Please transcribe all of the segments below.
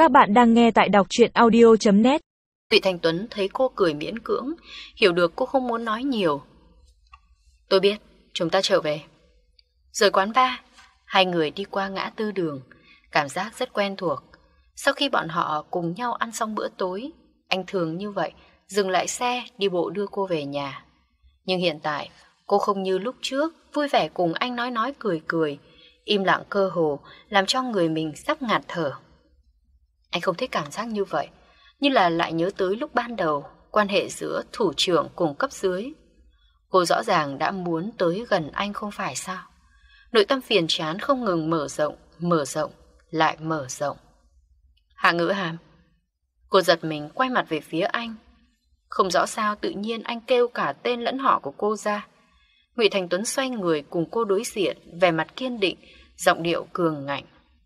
Các bạn đang nghe tại đọc truyện audio.net. Ngụy Thành Tuấn thấy cô cười miễn cưỡng, hiểu được cô không muốn nói nhiều. Tôi biết, chúng ta trở về. Rời quán bar, hai người đi qua ngã tư đường, cảm giác rất quen thuộc. Sau khi bọn họ cùng nhau ăn xong bữa tối, anh thường như vậy, dừng lại xe đi bộ đưa cô về nhà. Nhưng hiện tại, cô không như lúc trước, vui vẻ cùng anh nói cười cười, im lặng cơ hồ, làm cho người mình sắp ngạt thở. Anh không thích cảm giác như vậy, như là lại nhớ tới lúc ban đầu, quan hệ giữa thủ trưởng cùng cấp dưới. Cô rõ ràng đã muốn tới gần anh không phải sao? Nội tâm phiền chán không ngừng mở rộng, lại mở rộng. Hạ Ngữ Hàm. Cô giật mình quay mặt về phía anh. Không rõ sao tự nhiên anh kêu cả tên lẫn họ của cô ra. Ngụy Thành Tuấn xoay người cùng cô đối diện, vẻ mặt kiên định, giọng điệu cường ngạnh.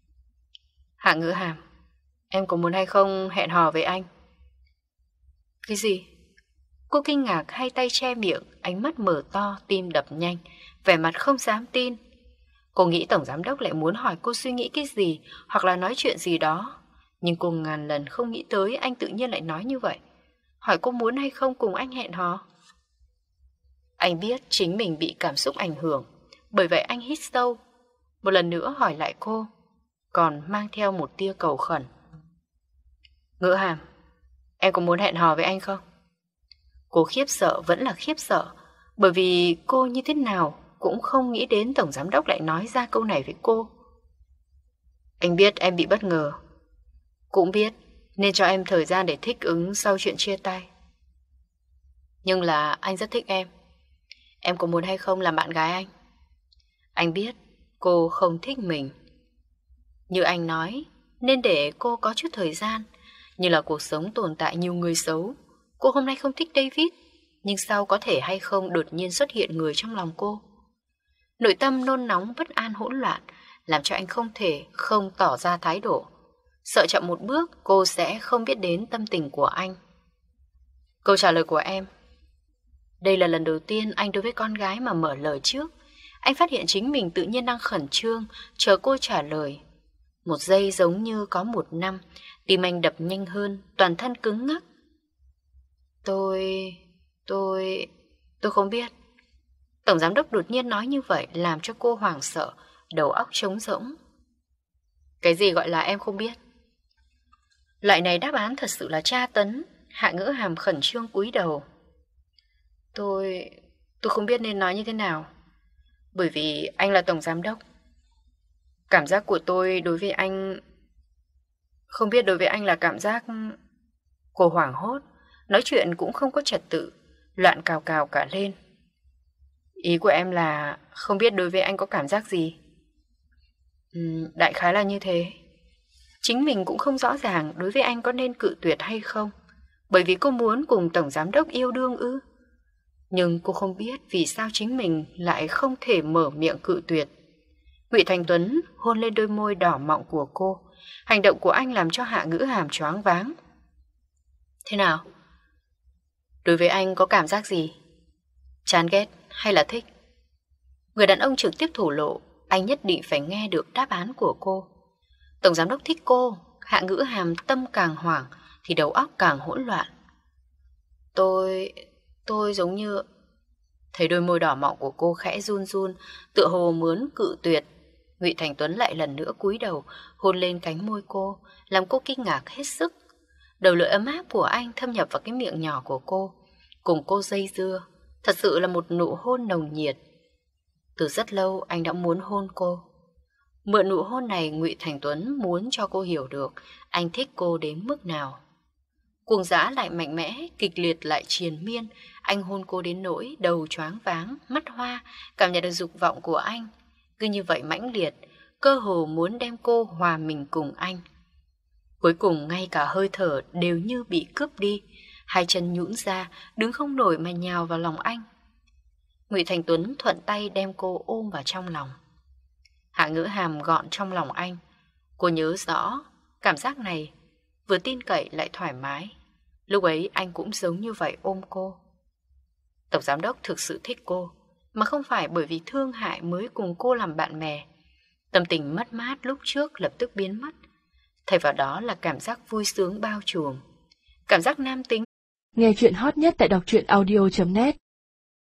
Hạ Ngữ Hàm, em có muốn hay không hẹn hò với anh? Cái gì? Cô kinh ngạc hai tay che miệng, ánh mắt mở to, tim đập nhanh, vẻ mặt không dám tin. Cô nghĩ tổng giám đốc lại muốn hỏi cô suy nghĩ cái gì, hoặc là nói chuyện gì đó. Nhưng cô ngàn lần không nghĩ tới anh tự nhiên lại nói như vậy. Hỏi cô muốn hay không cùng anh hẹn hò. Anh biết chính mình bị cảm xúc ảnh hưởng, bởi vậy anh hít sâu, một lần nữa hỏi lại cô, còn mang theo một tia cầu khẩn. Ngữ Hàm, em có muốn hẹn hò với anh không? Cô khiếp sợ vẫn là khiếp sợ, bởi vì cô như thế nào cũng không nghĩ đến tổng giám đốc lại nói ra câu này với cô. Anh biết em bị bất ngờ, cũng biết nên cho em thời gian để thích ứng sau chuyện chia tay. Nhưng là anh rất thích em. Em có muốn hay không làm bạn gái anh? Anh biết cô không thích mình. Như anh nói, nên để cô có chút thời gian. Như là cuộc sống tồn tại nhiều người xấu. Cô hôm nay không thích David, nhưng sau có thể hay không đột nhiên xuất hiện người trong lòng cô. Nội tâm nôn nóng bất an hỗn loạn, làm cho anh không thể không tỏ ra thái độ. Sợ chậm một bước cô sẽ không biết đến tâm tình của anh. Câu trả lời của em. Đây là lần đầu tiên anh đối với con gái mà mở lời trước. Anh phát hiện chính mình tự nhiên đang khẩn trương, chờ cô trả lời. Một giây giống như có một năm, tim anh đập nhanh hơn, toàn thân cứng ngắc. Tôi không biết. Tổng giám đốc đột nhiên nói như vậy làm cho cô hoảng sợ, đầu óc trống rỗng. Cái gì gọi là em không biết? Loại này đáp án thật sự là tra tấn. Hạ Ngữ Hàm khẩn trương cúi đầu. Tôi không biết nên nói như thế nào. Bởi vì anh là tổng giám đốc. Cảm giác của tôi đối với anh... Không biết đối với anh là cảm giác... Cô hoảng hốt, nói chuyện cũng không có trật tự, loạn cào cào cả lên. Ý của em là không biết đối với anh có cảm giác gì? Đại khái là như thế. Chính mình cũng không rõ ràng đối với anh có nên cự tuyệt hay không, bởi vì cô muốn cùng tổng giám đốc yêu đương ư. Nhưng cô không biết vì sao chính mình lại không thể mở miệng cự tuyệt. Ngụy Thành Tuấn hôn lên đôi môi đỏ mọng của cô. Hành động của anh làm cho Hạ Ngữ Hàm choáng váng. Thế nào? Đối với anh có cảm giác gì? Chán ghét hay là thích? Người đàn ông trực tiếp thổ lộ, anh nhất định phải nghe được đáp án của cô. Tổng giám đốc thích cô, Hạ Ngữ Hàm tâm càng hoảng thì đầu óc càng hỗn loạn. Tôi giống như... Thấy đôi môi đỏ mọng của cô khẽ run run, tựa hồ muốn cự tuyệt. Ngụy Thành Tuấn lại lần nữa cúi đầu, hôn lên cánh môi cô, làm cô kinh ngạc hết sức. Đầu lưỡi ấm áp của anh thâm nhập vào cái miệng nhỏ của cô, cùng cô dây dưa. Thật sự là một nụ hôn nồng nhiệt. Từ rất lâu anh đã muốn hôn cô. Mượn nụ hôn này, Ngụy Thành Tuấn muốn cho cô hiểu được anh thích cô đến mức nào. Cuồng dã lại mạnh mẽ, kịch liệt lại triền miên. Anh hôn cô đến nỗi đầu choáng váng, mắt hoa, cảm nhận được dục vọng của anh. Cứ như vậy mãnh liệt, cơ hồ muốn đem cô hòa mình cùng anh. Cuối cùng ngay cả hơi thở đều như bị cướp đi. Hai chân nhũn ra, đứng không nổi mà nhào vào lòng anh. Ngụy Thành Tuấn thuận tay đem cô ôm vào trong lòng. Hạ Ngữ Hàm gọn trong lòng anh. Cô nhớ rõ cảm giác này, vừa tin cậy lại thoải mái. Lúc ấy anh cũng giống như vậy ôm cô. Tổng giám đốc thực sự thích cô, mà không phải bởi vì thương hại mới cùng cô làm bạn bè. Tâm tình mất mát lúc trước lập tức biến mất. thay vào đó là cảm giác vui sướng bao trùm. Cảm giác nam tính. Nghe chuyện hot nhất tại đọc truyện audio.net